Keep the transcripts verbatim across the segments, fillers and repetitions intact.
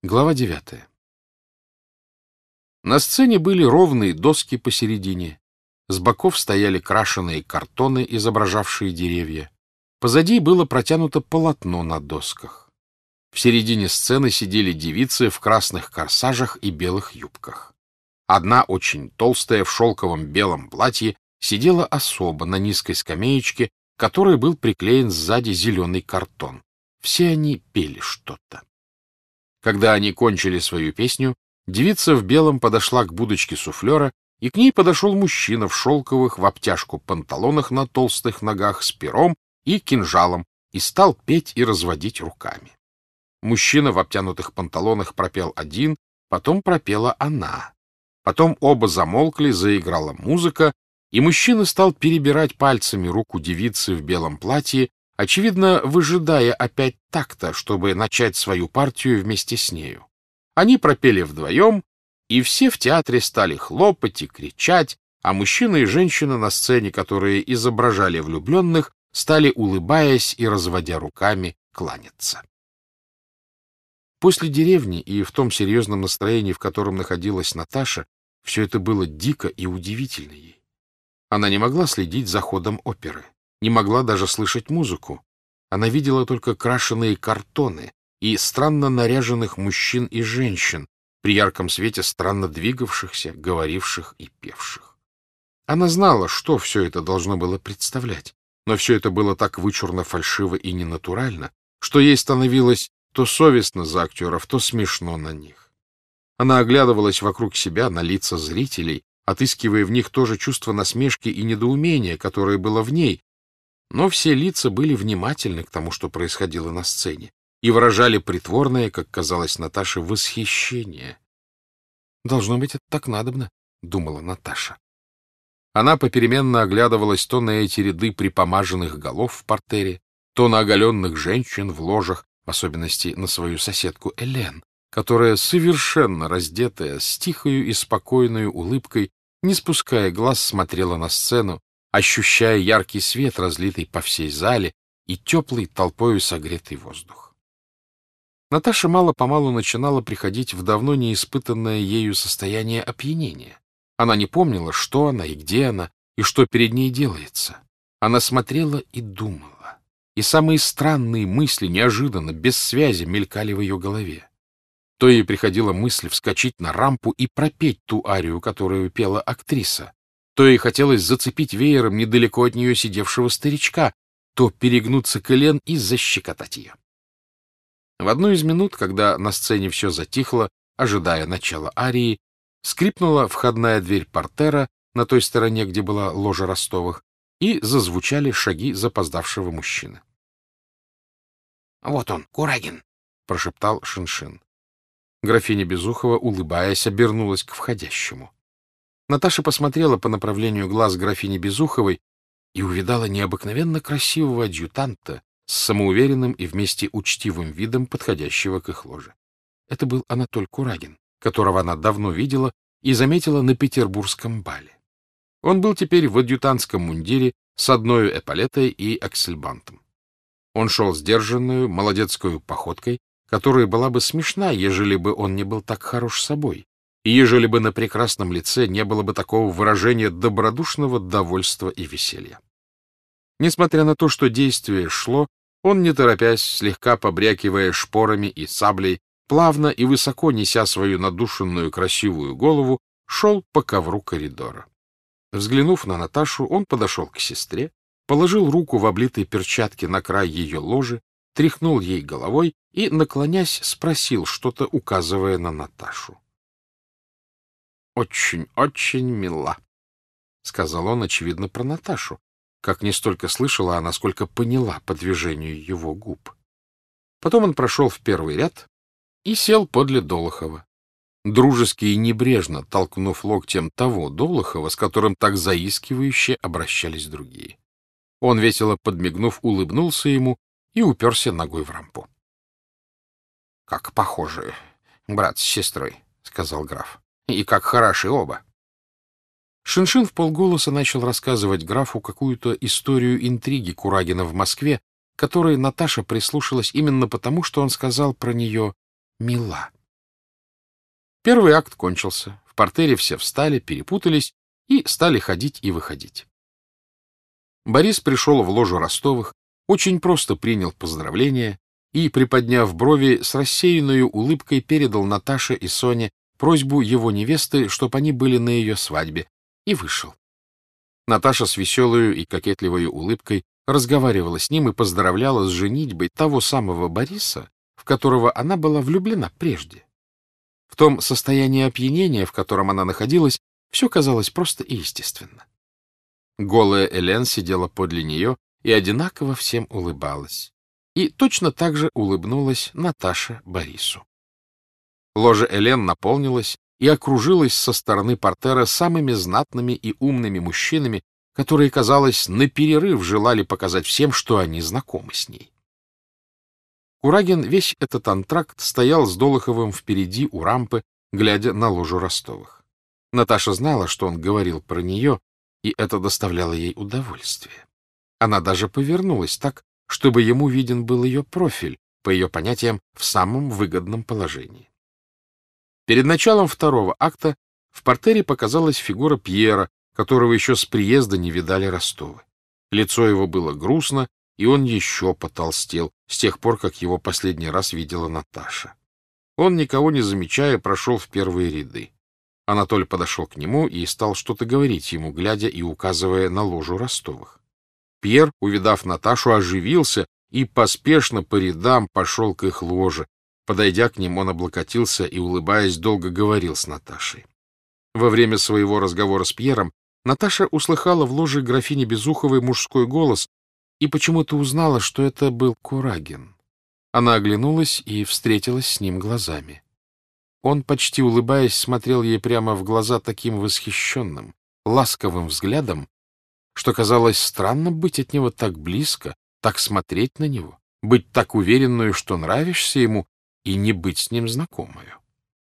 Глава девятая. На сцене были ровные доски посередине, с боков стояли крашеные картоны, изображавшие деревья. Позади было протянуто полотно на досках. В середине сцены сидели девицы в красных корсажах и белых юбках. Одна, очень толстая, в шелковом белом платье, сидела особо на низкой скамеечке, к которой был приклеен сзади зеленый картон. Все они пели что-то. Когда они кончили свою песню, девица в белом подошла к будочке суфлера, и к ней подошел мужчина в шелковых в обтяжку панталонах на толстых ногах с пером и кинжалом и стал петь и разводить руками. Мужчина в обтянутых панталонах пропел один, потом пропела она. Потом оба замолкли, заиграла музыка, и мужчина стал перебирать пальцами руку девицы в белом платье, очевидно, выжидая опять такта, чтобы начать свою партию вместе с нею. Они пропели вдвоем, и все в театре стали хлопать и кричать, а мужчина и женщина на сцене, которые изображали влюбленных, стали, улыбаясь и разводя руками, кланяться. После деревни и в том серьезном настроении, в котором находилась Наташа, все это было дико и удивительно ей. Она не могла следить за ходом оперы, не могла даже слышать музыку. Она видела только крашеные картоны и странно наряженных мужчин и женщин, при ярком свете странно двигавшихся, говоривших и певших. Она знала, что все это должно было представлять, но все это было так вычурно, фальшиво и ненатурально, что ей становилось то совестно за актеров, то смешно на них. Она оглядывалась вокруг себя на лица зрителей, отыскивая в них то же чувство насмешки и недоумения, которое было в ней, но все лица были внимательны к тому, что происходило на сцене, и выражали притворное, как казалось Наташе, восхищение. «Должно быть, это так надобно», — думала Наташа. Она попеременно оглядывалась то на эти ряды припомаженных голов в партере, то на оголенных женщин в ложах, в особенности на свою соседку Элен, которая, совершенно раздетая, с тихою и спокойной улыбкой, не спуская глаз, смотрела на сцену, ощущая яркий свет, разлитый по всей зале, и теплый, толпою согретый воздух. Наташа мало-помалу начинала приходить в давно неиспытанное ею состояние опьянения. Она не помнила, что она и где она, и что перед ней делается. Она смотрела и думала, и самые странные мысли неожиданно, без связи, мелькали в ее голове. То ей приходила мысль вскочить на рампу и пропеть ту арию, которую пела актриса, то ей хотелось зацепить веером недалеко от нее сидевшего старичка, то перегнуться к Элен и защекотать ее. В одну из минут, когда на сцене все затихло, ожидая начала арии, скрипнула входная дверь портера на той стороне, где была ложа Ростовых, и зазвучали шаги запоздавшего мужчины. — Вот он, Курагин, — прошептал Шиншин. Графиня Безухова, улыбаясь, обернулась к входящему. Наташа посмотрела по направлению глаз графини Безуховой и увидала необыкновенно красивого адъютанта с самоуверенным и вместе учтивым видом, подходящего к их ложе. Это был Анатоль Курагин, которого она давно видела и заметила на петербургском бале. Он был теперь в адъютантском мундире с одной эполетой и аксельбантом. Он шел сдержанную, молодецкую походкой, которая была бы смешна, ежели бы он не был так хорош собой, и ежели бы на прекрасном лице не было бы такого выражения добродушного довольства и веселья. Несмотря на то, что действие шло, он, не торопясь, слегка побрякивая шпорами и саблей, плавно и высоко неся свою надушенную красивую голову, шел по ковру коридора. Взглянув на Наташу, он подошел к сестре, положил руку в облитой перчатке на край ее ложи, тряхнул ей головой и, наклонясь, спросил, что-то указывая на Наташу. «Очень-очень мила», — сказал он, очевидно, про Наташу, как не столько слышала она, сколько поняла по движению его губ. Потом он прошел в первый ряд и сел подле Долохова, дружески и небрежно толкнув локтем того Долохова, с которым так заискивающе обращались другие. Он, весело подмигнув, улыбнулся ему и уперся ногой в рампу. — Как похожи брат с сестрой, — сказал граф. — И как хороши оба. Шиншин вполголоса начал рассказывать графу какую-то историю интриги Курагина в Москве, которой Наташа прислушалась именно потому, что он сказал про нее «мила». Первый акт кончился. В партере все встали, перепутались и стали ходить и выходить. Борис пришел в ложу Ростовых, очень просто принял поздравления и, приподняв брови, с рассеянной улыбкой передал Наташе и Соне просьбу его невесты, чтоб они были на ее свадьбе, и вышел. Наташа с веселою и кокетливой улыбкой разговаривала с ним и поздравляла с женитьбой того самого Бориса, в которого она была влюблена прежде. В том состоянии опьянения, в котором она находилась, все казалось просто и естественно. Голая Элен сидела подле нее и одинаково всем улыбалась. И точно так же улыбнулась Наташа Борису. Ложа Элен наполнилась и окружилась со стороны портера самыми знатными и умными мужчинами, которые, казалось, наперерыв желали показать всем, что они знакомы с ней. Курагин весь этот антракт стоял с Долоховым впереди у рампы, глядя на ложу Ростовых. Наташа знала, что он говорил про нее, и это доставляло ей удовольствие. Она даже повернулась так, чтобы ему виден был ее профиль, по ее понятиям, в самом выгодном положении. Перед началом второго акта в партере показалась фигура Пьера, которого еще с приезда не видали Ростовы. Лицо его было грустно, и он еще потолстел с тех пор, как его последний раз видела Наташа. Он, никого не замечая, прошел в первые ряды. Анатолий подошел к нему и стал что-то говорить ему, глядя и указывая на ложу Ростовых. Пьер, увидав Наташу, оживился и поспешно по рядам пошел к их ложе. Подойдя к ним, он облокотился и, улыбаясь, долго говорил с Наташей. Во время своего разговора с Пьером Наташа услыхала в ложе графини Безуховой мужской голос и почему-то узнала, что это был Курагин. Она оглянулась и встретилась с ним глазами. Он, почти улыбаясь, смотрел ей прямо в глаза таким восхищенным, ласковым взглядом, что казалось странно быть от него так близко, так смотреть на него, быть так уверенную, что нравишься ему, и не быть с ним знакомою.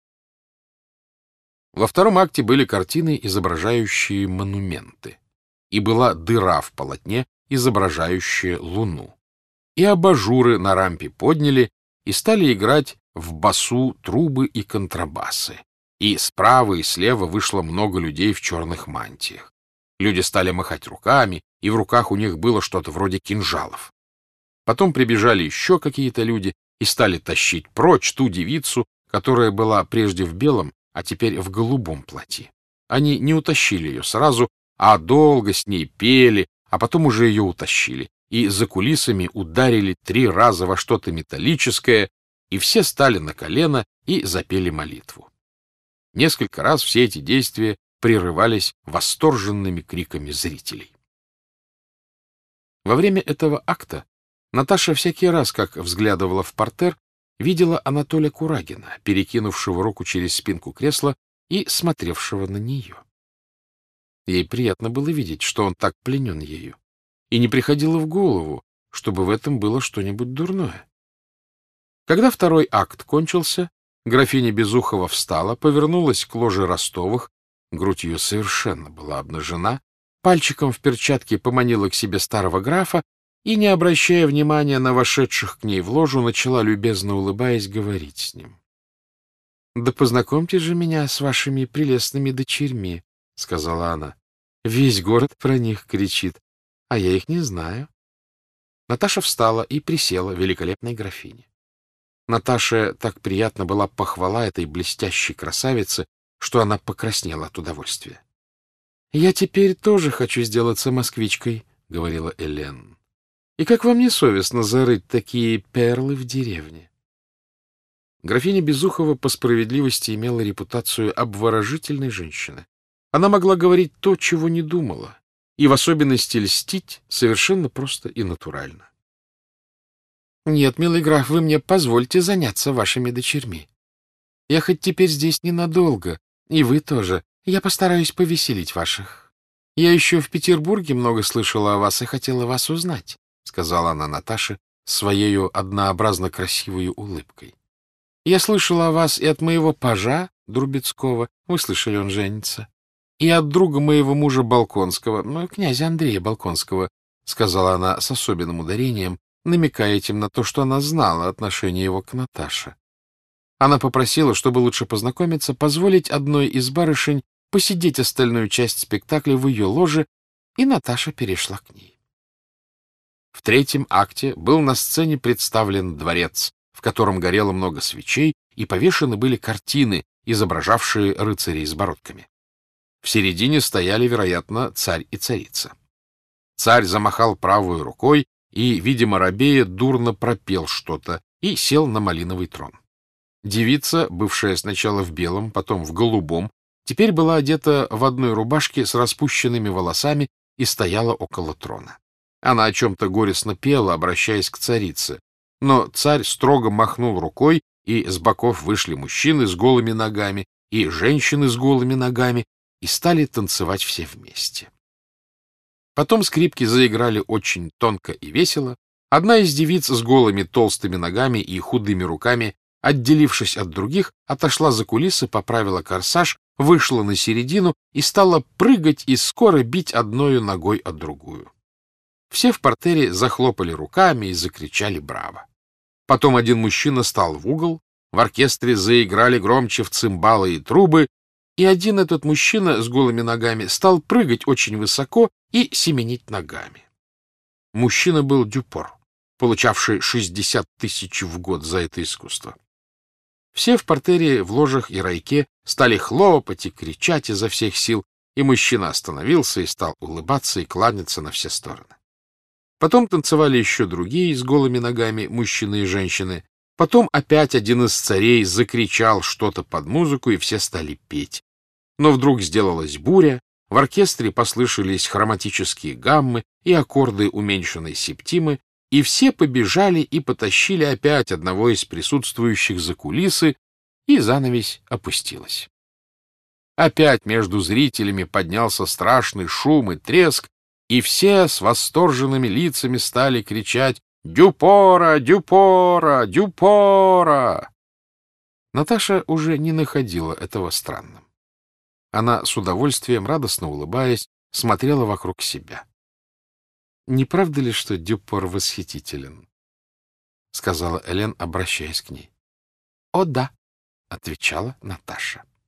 Во втором акте были картины, изображающие монументы, и была дыра в полотне, изображающая луну. И абажуры на рампе подняли и стали играть в басу трубы и контрабасы. И справа и слева вышло много людей в черных мантиях. Люди стали махать руками, и в руках у них было что-то вроде кинжалов. Потом прибежали еще какие-то люди и стали тащить прочь ту девицу, которая была прежде в белом, а теперь в голубом платье. Они не утащили ее сразу, а долго с ней пели, а потом уже ее утащили, и за кулисами ударили три раза во что-то металлическое, и все стали на колено и запели молитву. Несколько раз все эти действия прерывались восторженными криками зрителей. Во время этого акта Наташа всякий раз, как взглядывала в партер, видела Анатолия Курагина, перекинувшего руку через спинку кресла и смотревшего на нее. Ей приятно было видеть, что он так пленен ею, и не приходило в голову, чтобы в этом было что-нибудь дурное. Когда второй акт кончился, графиня Безухова встала, повернулась к ложе Ростовых, грудь ее совершенно была обнажена, пальчиком в перчатке поманила к себе старого графа и, не обращая внимания на вошедших к ней в ложу, начала, любезно улыбаясь, говорить с ним. — Да познакомьте же меня с вашими прелестными дочерьми, — сказала она. — Весь город про них кричит, а я их не знаю. Наташа встала и присела великолепной графине. Наташе так приятно была похвала этой блестящей красавицы, что она покраснела от удовольствия. — Я теперь тоже хочу сделаться москвичкой, — говорила Элен. — И как вам не совестно зарыть такие перлы в деревне? Графиня Безухова по справедливости имела репутацию обворожительной женщины. Она могла говорить то, чего не думала, и в особенности льстить совершенно просто и натурально. — Нет, милый граф, вы мне позвольте заняться вашими дочерьми. Я хоть теперь здесь ненадолго, и вы тоже. Я постараюсь повеселить ваших. Я еще в Петербурге много слышала о вас и хотела вас узнать, — сказала она Наташе своею однообразно красивой улыбкой. Я слышала о вас и от моего пажа Друбецкого, вы слышали, он женится, и от друга моего мужа Балконского, ну, князя Андрея Балконского, — сказала она с особенным ударением, намекая этим на то, что она знала отношение его к Наташе. Она попросила, чтобы лучше познакомиться, позволить одной из барышень посидеть остальную часть спектакля в ее ложе, и Наташа перешла к ней. В третьем акте был на сцене представлен дворец, в котором горело много свечей, и повешены были картины, изображавшие рыцарей с бородками. В середине стояли, вероятно, царь и царица. Царь замахал правой рукой и, видимо, рабея, дурно пропел что-то и сел на малиновый трон. Девица, бывшая сначала в белом, потом в голубом, теперь была одета в одной рубашке с распущенными волосами и стояла около трона. Она о чем-то горестно пела, обращаясь к царице, но царь строго махнул рукой, и с боков вышли мужчины с голыми ногами и женщины с голыми ногами, и стали танцевать все вместе. Потом скрипки заиграли очень тонко и весело. Одна из девиц с голыми толстыми ногами и худыми руками, отделившись от других, отошла за кулисы, поправила корсаж, вышла на середину и стала прыгать и скоро бить одною ногой от другую. Все в партере захлопали руками и закричали «Браво!». Потом один мужчина стал в угол, в оркестре заиграли громче в цимбалы и трубы, и один этот мужчина с голыми ногами стал прыгать очень высоко и семенить ногами. Мужчина был Дюпор, получавший шестьдесят тысяч в год за это искусство. Все в партере, в ложах и райке стали хлопать и кричать изо всех сил, и мужчина остановился и стал улыбаться и кланяться на все стороны. Потом танцевали еще другие с голыми ногами, мужчины и женщины. Потом опять один из царей закричал что-то под музыку, и все стали петь. Но вдруг сделалась буря, в оркестре послышались хроматические гаммы и аккорды уменьшенной септимы, и все побежали и потащили опять одного из присутствующих за кулисы, и занавесь опустилась. Опять между зрителями поднялся страшный шум и треск, и все с восторженными лицами стали кричать «Дюпора! Дюпора! Дюпора!». Наташа уже не находила этого странным. Она с удовольствием, радостно улыбаясь, смотрела вокруг себя. — Не правда ли, что Дюпор восхитителен? — сказала Элен, обращаясь к ней. — О, да, — отвечала Наташа.